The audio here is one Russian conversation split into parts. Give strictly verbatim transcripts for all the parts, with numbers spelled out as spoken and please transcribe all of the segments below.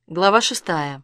Глава шестая.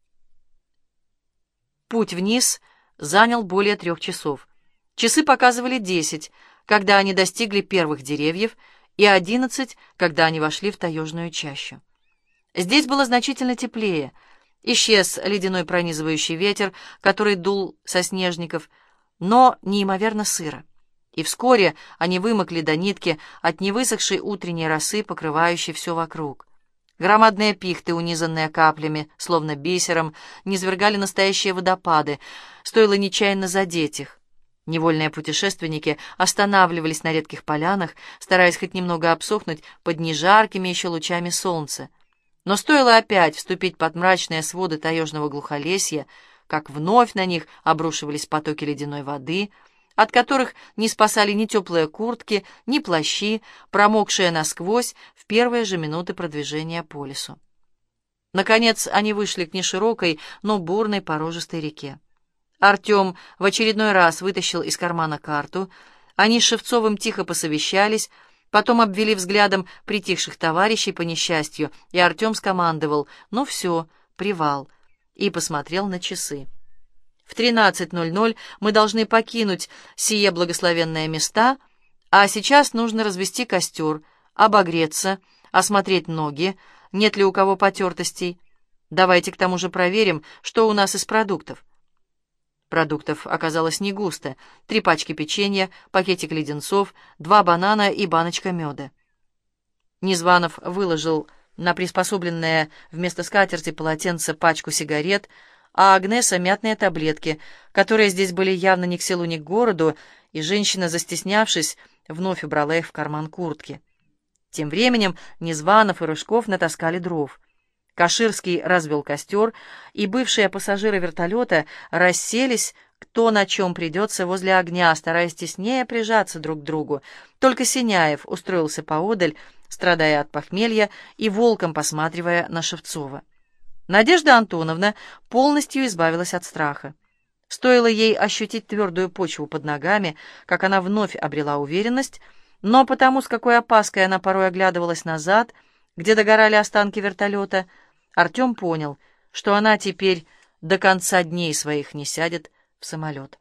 Путь вниз занял более трех часов. Часы показывали десять, когда они достигли первых деревьев, и одиннадцать, когда они вошли в таежную чащу. Здесь было значительно теплее. Исчез ледяной пронизывающий ветер, который дул со снежников, но неимоверно сыро. И вскоре они вымокли до нитки от невысохшей утренней росы, покрывающей все вокруг. Громадные пихты, унизанные каплями, словно бисером, низвергали настоящие водопады, стоило нечаянно задеть их. Невольные путешественники останавливались на редких полянах, стараясь хоть немного обсохнуть под нежаркими еще лучами солнца. Но стоило опять вступить под мрачные своды таежного глухолесья, как вновь на них обрушивались потоки ледяной воды, от которых не спасали ни теплые куртки, ни плащи, промокшие насквозь в первые же минуты продвижения по лесу. Наконец они вышли к неширокой, но бурной порожистой реке. Артем в очередной раз вытащил из кармана карту. Они с Шевцовым тихо посовещались, потом обвели взглядом притихших товарищей по несчастью, и Артем скомандовал: «Ну все, привал», и посмотрел на часы. В тринадцать ноль ноль мы должны покинуть сие благословенные места, а сейчас нужно развести костер, обогреться, осмотреть ноги, нет ли у кого потертостей. Давайте к тому же проверим, что у нас из продуктов. Продуктов оказалось не густо. Три пачки печенья, пакетик леденцов, два банана и баночка меда. Незванов выложил на приспособленное вместо скатерти полотенце пачку сигарет, а Агнеса — мятные таблетки, которые здесь были явно ни к селу, ни к городу, и женщина, застеснявшись, вновь убрала их в карман куртки. Тем временем Незванов и Рыжков натаскали дров. Каширский развел костер, и бывшие пассажиры вертолета расселись, кто на чем придется, возле огня, стараясь теснее прижаться друг к другу. Только Синяев устроился поодаль, страдая от похмелья и волком посматривая на Шевцова. Надежда Антоновна полностью избавилась от страха. Стоило ей ощутить твердую почву под ногами, как она вновь обрела уверенность, но потому, с какой опаской она порой оглядывалась назад, где догорали останки вертолета, Артем понял, что она теперь до конца дней своих не сядет в самолет.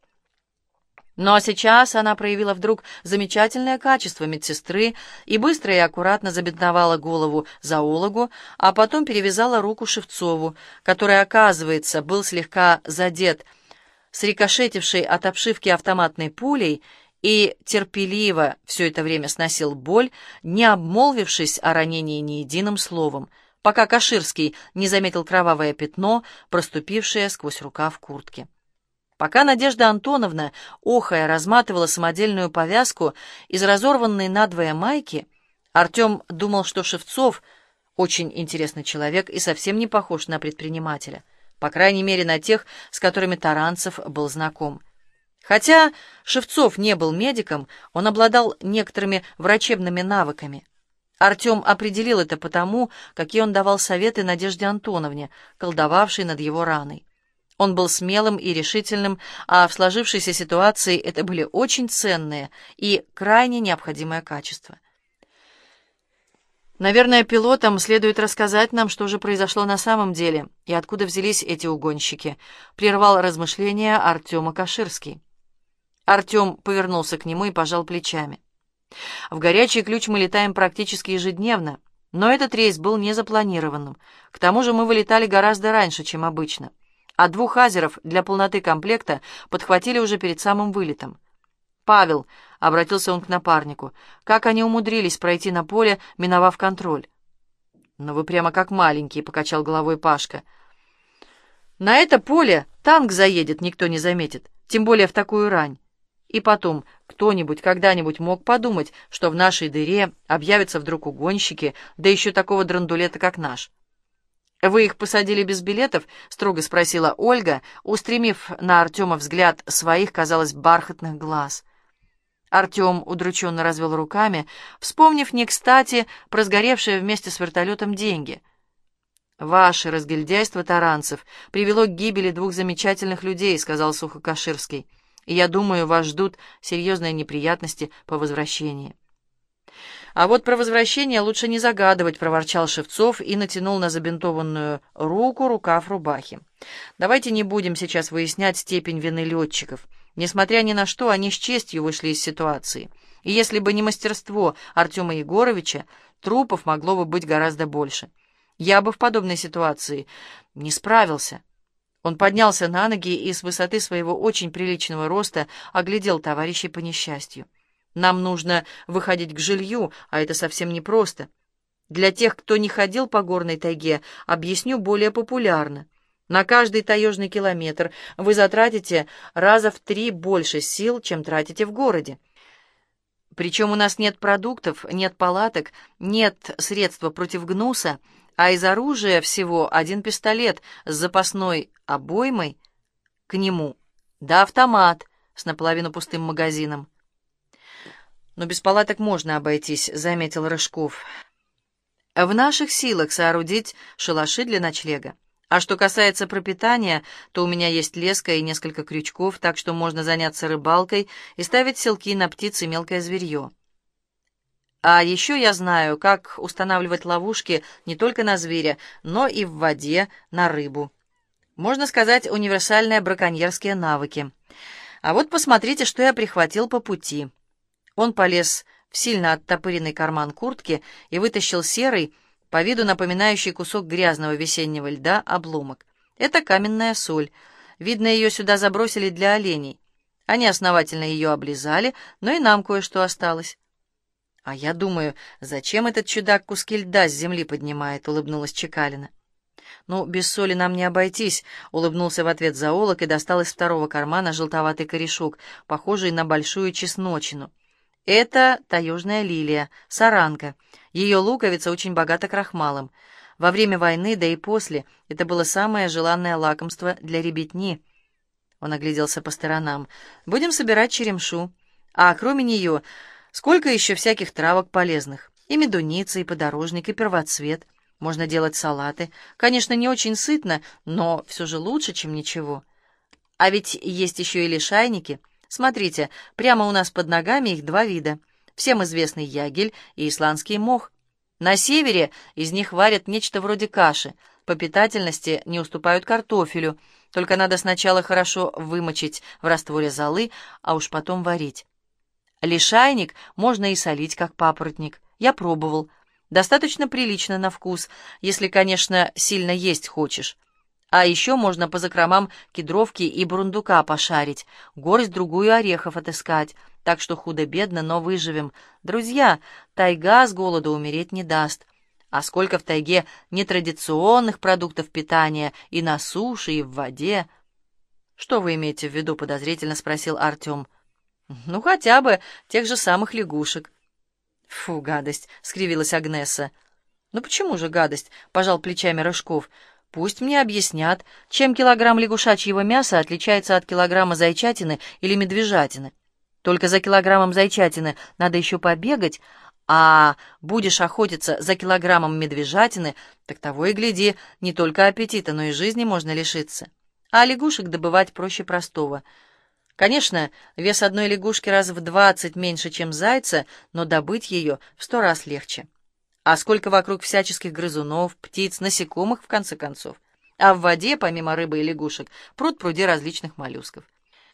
Но сейчас она проявила вдруг замечательное качество медсестры и быстро и аккуратно забинтовала голову зоологу, а потом перевязала руку Шевцову, который, оказывается, был слегка задет срикошетившей от обшивки автоматной пулей и терпеливо все это время сносил боль, не обмолвившись о ранении ни единым словом, пока Каширский не заметил кровавое пятно, проступившее сквозь рукав куртки. Пока Надежда Антоновна, охая, разматывала самодельную повязку из разорванной надвое майки, Артем думал, что Шевцов очень интересный человек и совсем не похож на предпринимателя, по крайней мере на тех, с которыми Таранцев был знаком. Хотя Шевцов не был медиком, он обладал некоторыми врачебными навыками. Артем определил это потому, какие он давал советы Надежде Антоновне, колдовавшей над его раной. Он был смелым и решительным, а в сложившейся ситуации это были очень ценные и крайне необходимые качества. Наверное, пилотам следует рассказать нам, что же произошло на самом деле и откуда взялись эти угонщики, прервал размышления Артема Каширский. Артем повернулся к нему и пожал плечами. В Горячий Ключ мы летаем практически ежедневно, но этот рейс был незапланированным. К тому же мы вылетали гораздо раньше, чем обычно. А двух азеров для полноты комплекта подхватили уже перед самым вылетом. «Павел», — обратился он к напарнику, — «как они умудрились пройти на поле, миновав контроль?» «Ну вы прямо как маленький», — покачал головой Пашка. «На это поле танк заедет, никто не заметит, тем более в такую рань. И потом, кто-нибудь когда-нибудь мог подумать, что в нашей дыре объявятся вдруг угонщики, да еще такого драндулета, как наш». «Вы их посадили без билетов?» — строго спросила Ольга, устремив на Артема взгляд своих, казалось, бархатных глаз. Артем удрученно развел руками, вспомнив не кстати про сгоревшие вместе с вертолетом деньги. «Ваше разгильдяйство, Таранцев, привело к гибели двух замечательных людей», — сказал сухо Каширский. «И я думаю, вас ждут серьезные неприятности по возвращении». «А вот про возвращение лучше не загадывать», — проворчал Шевцов и натянул на забинтованную руку рукав рубахи. «Давайте не будем сейчас выяснять степень вины летчиков. Несмотря ни на что, они с честью вышли из ситуации. И если бы не мастерство Артема Егоровича, трупов могло бы быть гораздо больше. Я бы в подобной ситуации не справился». Он поднялся на ноги и с высоты своего очень приличного роста оглядел товарищей по несчастью. «Нам нужно выходить к жилью, а это совсем непросто. Для тех, кто не ходил по горной тайге, объясню более популярно. На каждый таежный километр вы затратите раза в три больше сил, чем тратите в городе. Причем у нас нет продуктов, нет палаток, нет средства против гнуса, а из оружия всего один пистолет с запасной обоймой к нему, да автомат с наполовину пустым магазином». «Но без палаток можно обойтись», — заметил Рыжков. «В наших силах соорудить шалаши для ночлега. А что касается пропитания, то у меня есть леска и несколько крючков, так что можно заняться рыбалкой и ставить селки на птиц и мелкое зверье. А еще я знаю, как устанавливать ловушки не только на зверя, но и в воде на рыбу. Можно сказать, универсальные браконьерские навыки. А вот посмотрите, что я прихватил по пути». Он полез в сильно оттопыренный карман куртки и вытащил серый, по виду напоминающий кусок грязного весеннего льда, обломок. Это каменная соль. Видно, ее сюда забросили для оленей. Они основательно ее облизали, но и нам кое-что осталось. «А я думаю, зачем этот чудак куски льда с земли поднимает?» — улыбнулась Чекалина. «Ну, без соли нам не обойтись», — улыбнулся в ответ зоолог и достал из второго кармана желтоватый корешок, похожий на большую чесночину. «Это таежная лилия, саранка. Ее луковица очень богата крахмалом. Во время войны, да и после, это было самое желанное лакомство для ребятни». Он огляделся по сторонам. «Будем собирать черемшу. А кроме нее, сколько еще всяких травок полезных. И медуница, и подорожник, и первоцвет. Можно делать салаты. Конечно, не очень сытно, но все же лучше, чем ничего. А ведь есть еще и лишайники. Смотрите, прямо у нас под ногами их два вида. Всем известный ягель и исландский мох. На севере из них варят нечто вроде каши. По питательности не уступают картофелю. Только надо сначала хорошо вымочить в растворе золы, а уж потом варить. Лишайник можно и солить, как папоротник. Я пробовал. Достаточно прилично на вкус, если, конечно, сильно есть хочешь. А еще можно по закромам кедровки и бурундука пошарить, горсть-другую орехов отыскать, так что худо-бедно, но выживем. Друзья, тайга с голоду умереть не даст. А сколько в тайге нетрадиционных продуктов питания и на суше, и в воде. «Что вы имеете в виду?» — подозрительно спросил Артем. «Ну, хотя бы тех же самых лягушек». «Фу, гадость!» — скривилась Агнесса. «Ну почему же гадость?» — пожал плечами Рыжков. «Пусть мне объяснят, чем килограмм лягушачьего мяса отличается от килограмма зайчатины или медвежатины. Только за килограммом зайчатины надо еще побегать, а будешь охотиться за килограммом медвежатины, так того и гляди, не только аппетита, но и жизни можно лишиться. А лягушек добывать проще простого. Конечно, вес одной лягушки раз в двадцать меньше, чем зайца, но добыть ее в сто раз легче. А сколько вокруг всяческих грызунов, птиц, насекомых, в конце концов. А в воде, помимо рыбы и лягушек, пруд-пруди различных моллюсков.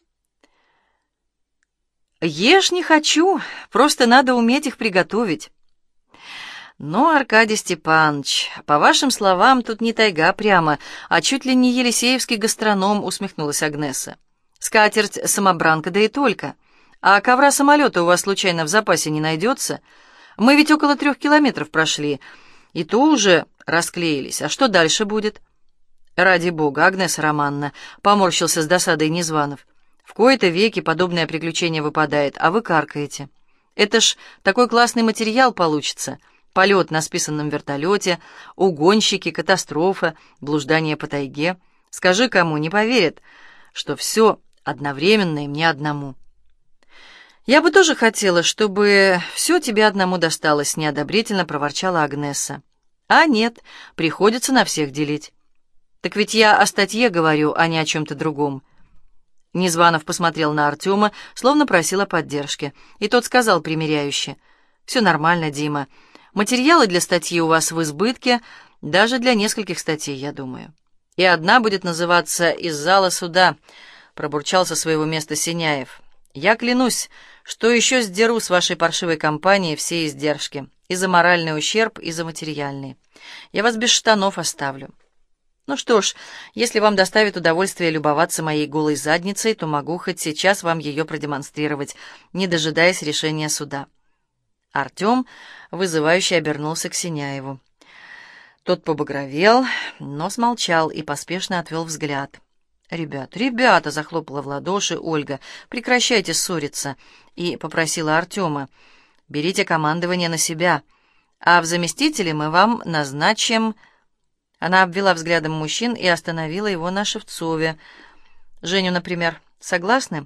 Ешь не хочу, просто надо уметь их приготовить. Но, Аркадий Степанович, по вашим словам, тут не тайга прямо, а чуть ли не елисеевский гастроном, усмехнулась Агнесса. Скатерть-самобранка, да и только. А ковра-самолета у вас случайно в запасе не найдется? Мы ведь около трех километров прошли, и то уже расклеились. А что дальше будет? Ради бога, Агнесса Романовна, поморщился с досадой Незванов. В кои-то веки подобное приключение выпадает, а вы каркаете. Это ж такой классный материал получится. Полет на списанном вертолете, угонщики, катастрофа, блуждание по тайге. Скажи кому, не поверят, что все одновременно и мне одному. «Я бы тоже хотела, чтобы все тебе одному досталось», — неодобрительно проворчала Агнесса. «А нет, приходится на всех делить». «Так ведь я о статье говорю, а не о чем-то другом». Незванов посмотрел на Артема, словно просил о поддержке, и тот сказал примиряюще: Все нормально, Дима. Материалы для статьи у вас в избытке, даже для нескольких статей, я думаю. И одна будет называться «Из зала суда», — пробурчал со своего места Синяев. Я клянусь, что еще сдеру с вашей паршивой компании все издержки. И за моральный ущерб, и за материальный. Я вас без штанов оставлю. Ну что ж, если вам доставит удовольствие любоваться моей голой задницей, то могу хоть сейчас вам ее продемонстрировать, не дожидаясь решения суда. Артем вызывающе обернулся к Синяеву. Тот побагровел, но смолчал и поспешно отвел взгляд. «Ребят, ребята!» — захлопала в ладоши Ольга. «Прекращайте ссориться!» И попросила Артема. «Берите командование на себя, а в заместителе мы вам назначим...» Она обвела взглядом мужчин и остановила его на Шевцове. «Женю, например, согласны?»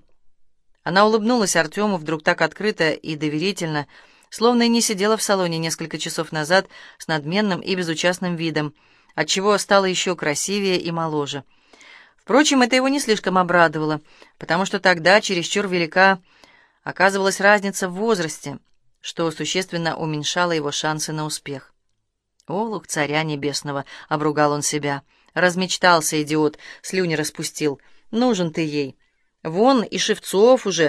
Она улыбнулась Артему вдруг так открыто и доверительно, словно и не сидела в салоне несколько часов назад с надменным и безучастным видом, отчего стала еще красивее и моложе. Впрочем, это его не слишком обрадовало, потому что тогда чересчур велика оказывалась разница в возрасте, что существенно уменьшало его шансы на успех. «Олух царя небесного!» — обругал он себя. «Размечтался, идиот, слюни распустил. Нужен ты ей. Вон и Шевцов уже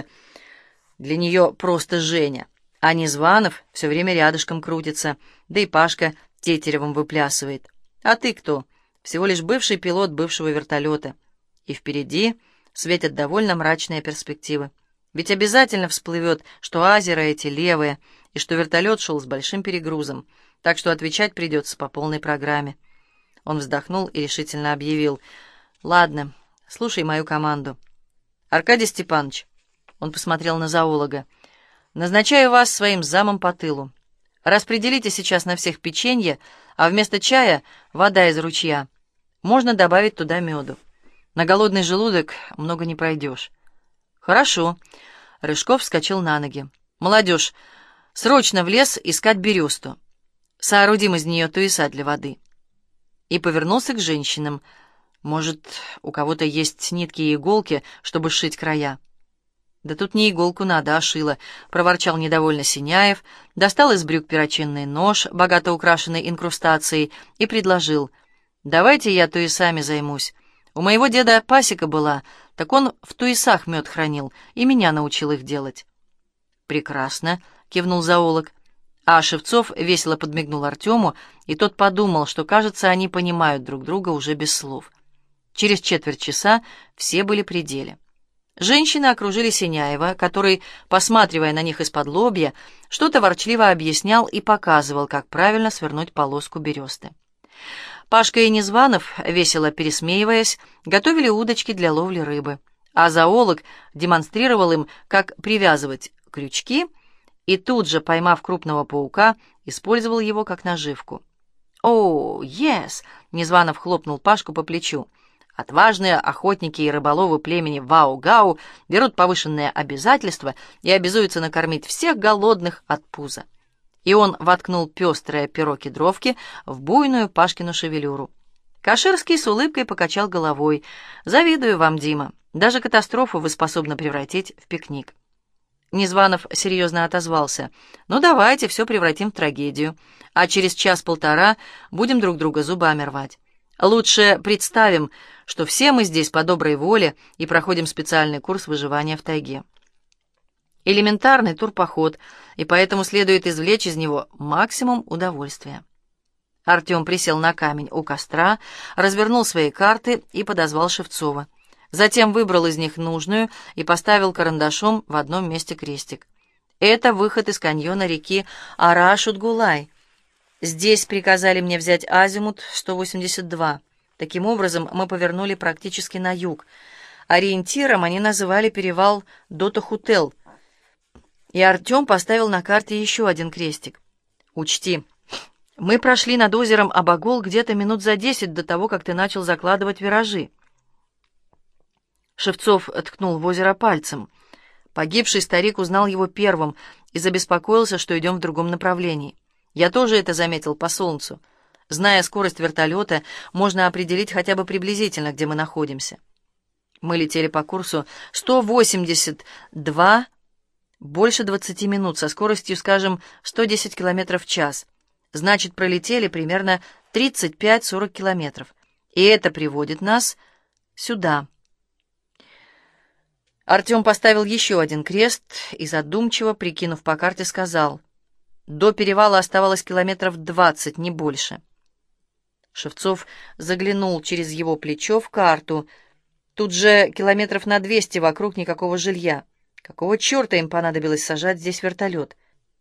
для нее просто Женя, а Незванов все время рядышком крутится, да и Пашка тетеревом выплясывает. А ты кто? Всего лишь бывший пилот бывшего вертолета. И впереди светят довольно мрачные перспективы. Ведь обязательно всплывет, что азеры эти левые, и что вертолет шел с большим перегрузом, так что отвечать придется по полной программе». Он вздохнул и решительно объявил: «Ладно, слушай мою команду. Аркадий Степанович», — он посмотрел на зоолога, — «назначаю вас своим замом по тылу. Распределите сейчас на всех печенье, а вместо чая вода из ручья. Можно добавить туда меду. На голодный желудок много не пройдешь». «Хорошо». Рыжков вскочил на ноги. «Молодежь, срочно в лес искать бересту. Соорудим из нее туеса для воды». И повернулся к женщинам. «Может, у кого-то есть нитки и иголки, чтобы сшить края?» «Да тут не иголку надо, а шило», — проворчал недовольно Синяев, достал из брюк перочинный нож, богато украшенный инкрустацией, и предложил: «Давайте я туесами займусь. У моего деда пасека была, так он в туесах мед хранил и меня научил их делать». «Прекрасно», — кивнул зоолог. А Шевцов весело подмигнул Артему, и тот подумал, что, кажется, они понимают друг друга уже без слов. Через четверть часа все были при деле. Женщины окружили Синяева, который, посматривая на них из-под лобья, что-то ворчливо объяснял и показывал, как правильно свернуть полоску бересты. Пашка и Незванов, весело пересмеиваясь, готовили удочки для ловли рыбы, а зоолог демонстрировал им, как привязывать крючки, и тут же, поймав крупного паука, использовал его как наживку. «О, ес!» — Незванов хлопнул Пашку по плечу. «Отважные охотники и рыболовы племени Вау-Гау берут повышенные обязательства и обязуются накормить всех голодных от пуза». И он воткнул пестрое перо кедровки в буйную Пашкину шевелюру. Каширский с улыбкой покачал головой. «Завидую вам, Дима. Даже катастрофу вы способны превратить в пикник». Незванов серьезно отозвался: «Ну давайте все превратим в трагедию, а через час-полтора будем друг друга зубами рвать. Лучше представим, что все мы здесь по доброй воле и проходим специальный курс выживания в тайге. Элементарный турпоход, и поэтому следует извлечь из него максимум удовольствия». Артем присел на камень у костра, развернул свои карты и подозвал Шевцова. Затем выбрал из них нужную и поставил карандашом в одном месте крестик. «Это выход из каньона реки Арашут-Гулай. Здесь приказали мне взять азимут сто восемьдесят два. Таким образом, мы повернули практически на юг. Ориентиром они называли перевал Дотохутел». И Артем поставил на карте еще один крестик. «Учти, мы прошли над озером Абагол где-то минут за десять до того, как ты начал закладывать виражи». Шевцов ткнул в озеро пальцем. Погибший старик узнал его первым и забеспокоился, что идем в другом направлении. Я тоже это заметил по солнцу. Зная скорость вертолета, можно определить хотя бы приблизительно, где мы находимся. Мы летели по курсу сто восемьдесят два Больше двадцати минут, со скоростью, скажем, сто десять километров в час. Значит, пролетели примерно тридцать пять-сорок километров. И это приводит нас сюда. Артем поставил еще один крест и, задумчиво прикинув по карте, сказал: до перевала оставалось километров двадцать, не больше. Шевцов заглянул через его плечо в карту. Тут же километров на двести вокруг, никакого жилья. Какого черта им понадобилось сажать здесь вертолет?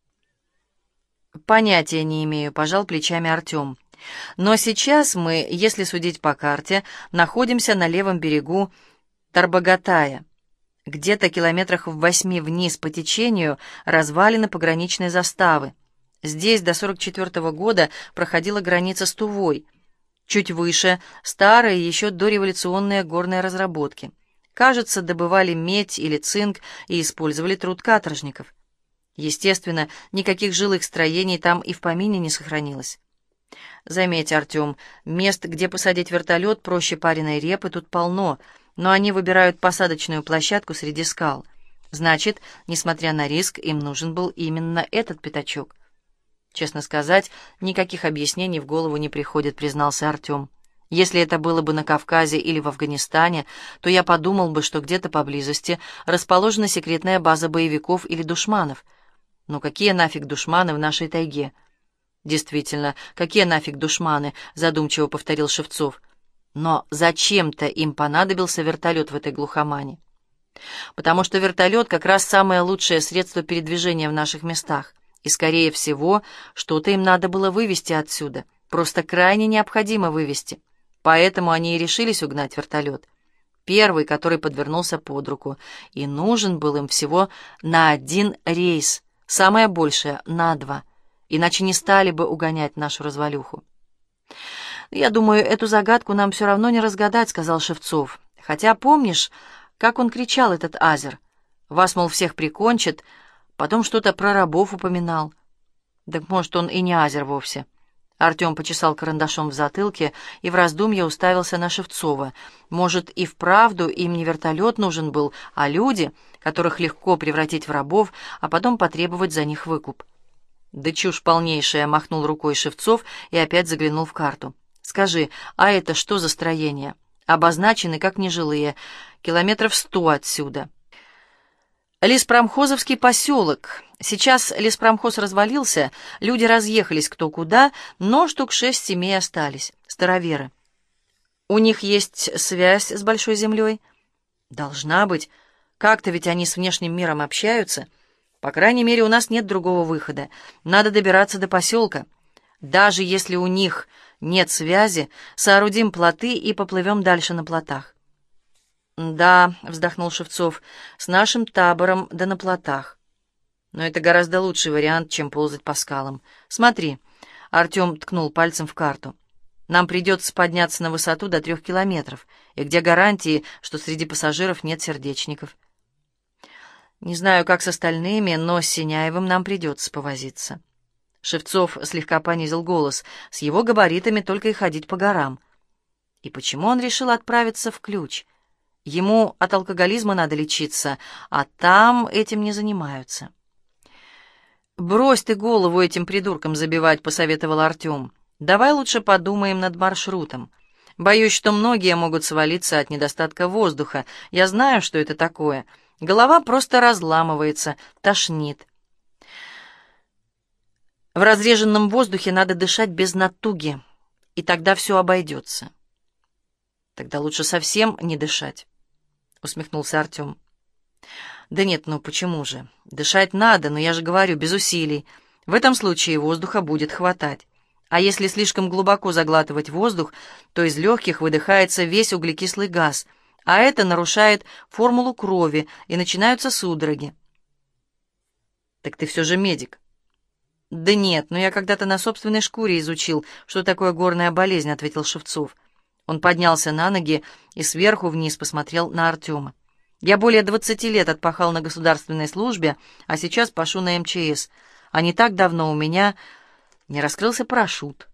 Понятия не имею, пожал плечами Артем. Но сейчас мы, если судить по карте, находимся на левом берегу Тарбагатая. Где-то километрах в восьми вниз по течению развалины пограничной заставы. Здесь до сорок четвёртого года проходила граница с Тувой. Чуть выше — старые, еще дореволюционные горные разработки. Кажется, добывали медь или цинк и использовали труд каторжников. Естественно, никаких жилых строений там и в помине не сохранилось. Заметь, Артем, мест, где посадить вертолет, проще пареной репы, тут полно, но они выбирают посадочную площадку среди скал. Значит, несмотря на риск, им нужен был именно этот пятачок. Честно сказать, никаких объяснений в голову не приходит, признался Артем. Если это было бы на Кавказе или в Афганистане, то я подумал бы, что где-то поблизости расположена секретная база боевиков или душманов. Но какие нафиг душманы в нашей тайге? Действительно, какие нафиг душманы, задумчиво повторил Шевцов. Но зачем-то им понадобился вертолет в этой глухомане? Потому что вертолет как раз самое лучшее средство передвижения в наших местах. И, скорее всего, что-то им надо было вывести отсюда. Просто крайне необходимо вывести. Поэтому они и решились угнать вертолет. Первый, который подвернулся под руку. И нужен был им всего на один рейс. Самое большее — на два. Иначе не стали бы угонять нашу развалюху. «Я думаю, эту загадку нам все равно не разгадать», — сказал Шевцов. «Хотя помнишь, как он кричал, этот азер? Вас, мол, всех прикончит, потом что-то про рабов упоминал. Так может, он и не азер вовсе». Артем почесал карандашом в затылке и в раздумье уставился на Шевцова. Может, и вправду им не вертолет нужен был, а люди, которых легко превратить в рабов, а потом потребовать за них выкуп. «Да чушь полнейшая», — махнул рукой Шевцов и опять заглянул в карту. «Скажи, а это что за строения? Обозначены как нежилые, километров сто отсюда». Леспромхозовский поселок. Сейчас леспромхоз развалился, люди разъехались кто куда, но штук шесть семей остались, староверы. У них есть связь с Большой землей? Должна быть. Как-то ведь они с внешним миром общаются. По крайней мере, у нас нет другого выхода. Надо добираться до поселка. Даже если у них нет связи, соорудим плоты и поплывем дальше на плотах. «Да», — вздохнул Шевцов, — «с нашим табором да на плотах. Но это гораздо лучший вариант, чем ползать по скалам. Смотри», — Артем ткнул пальцем в карту, — «нам придется подняться на высоту до трех километров. И где гарантии, что среди пассажиров нет сердечников?» «Не знаю, как с остальными, но с Синяевым нам придется повозиться». Шевцов слегка понизил голос. С его габаритами только и ходить по горам. И почему он решил отправиться в Ключ? Ему от алкоголизма надо лечиться, а там этим не занимаются. «Брось ты голову этим придуркам забивать», — посоветовал Артем. «Давай лучше подумаем над маршрутом. Боюсь, что многие могут свалиться от недостатка воздуха. Я знаю, что это такое. Голова просто разламывается, тошнит. В разреженном воздухе надо дышать без натуги, и тогда все обойдется». «Тогда лучше совсем не дышать», — усмехнулся Артем. «Да нет, ну почему же? Дышать надо, но я же говорю, без усилий. В этом случае воздуха будет хватать. А если слишком глубоко заглатывать воздух, то из легких выдыхается весь углекислый газ, а это нарушает формулу крови, и начинаются судороги». «Так ты все же медик». «Да нет, но я когда-то на собственной шкуре изучил, что такое горная болезнь», — ответил Шевцов. Он поднялся на ноги и сверху вниз посмотрел на Артема. «Я более двадцати лет отпахал на государственной службе, а сейчас пашу на эм че эс. А не так давно у меня не раскрылся парашют».